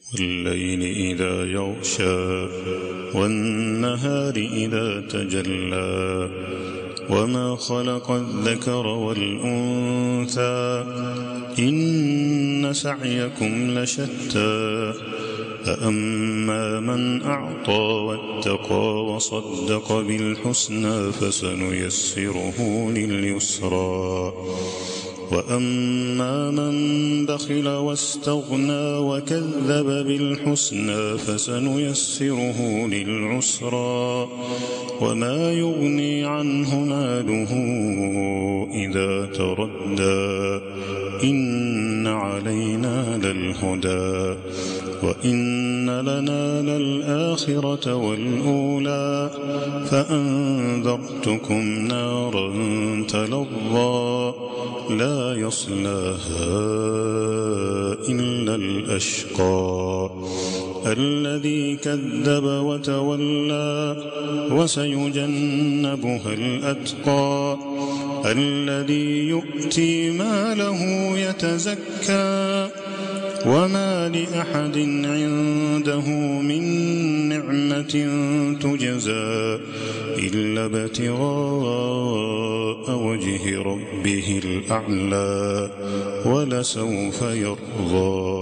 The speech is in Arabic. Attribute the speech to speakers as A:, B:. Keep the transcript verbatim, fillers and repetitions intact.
A: والليل إذا يغشى والنهار إذا تجلى وما خلق الذكر والأنثى إن سعيكم لشتى فأما من أعطى واتقى وصدق بالحسنى فسنيسره لليسرى وأما من بخل واستغنى وكذب بالحسنى فسنيسره للعسرى وما يغني عنه ماله إذا تردى إن علينا للهدى وإن لنا للآخرة والأولى فأنذرتكم نارا تلظى لا يصلاها إلا الأشقى الذي كذب وتولى وسيجنبها الأتقى الذي يؤتي ماله يتزكى وما لأحد عنده من نعمة تجزى إلا ابتغاء وجه ربه الأعلى ولسوف يرضى.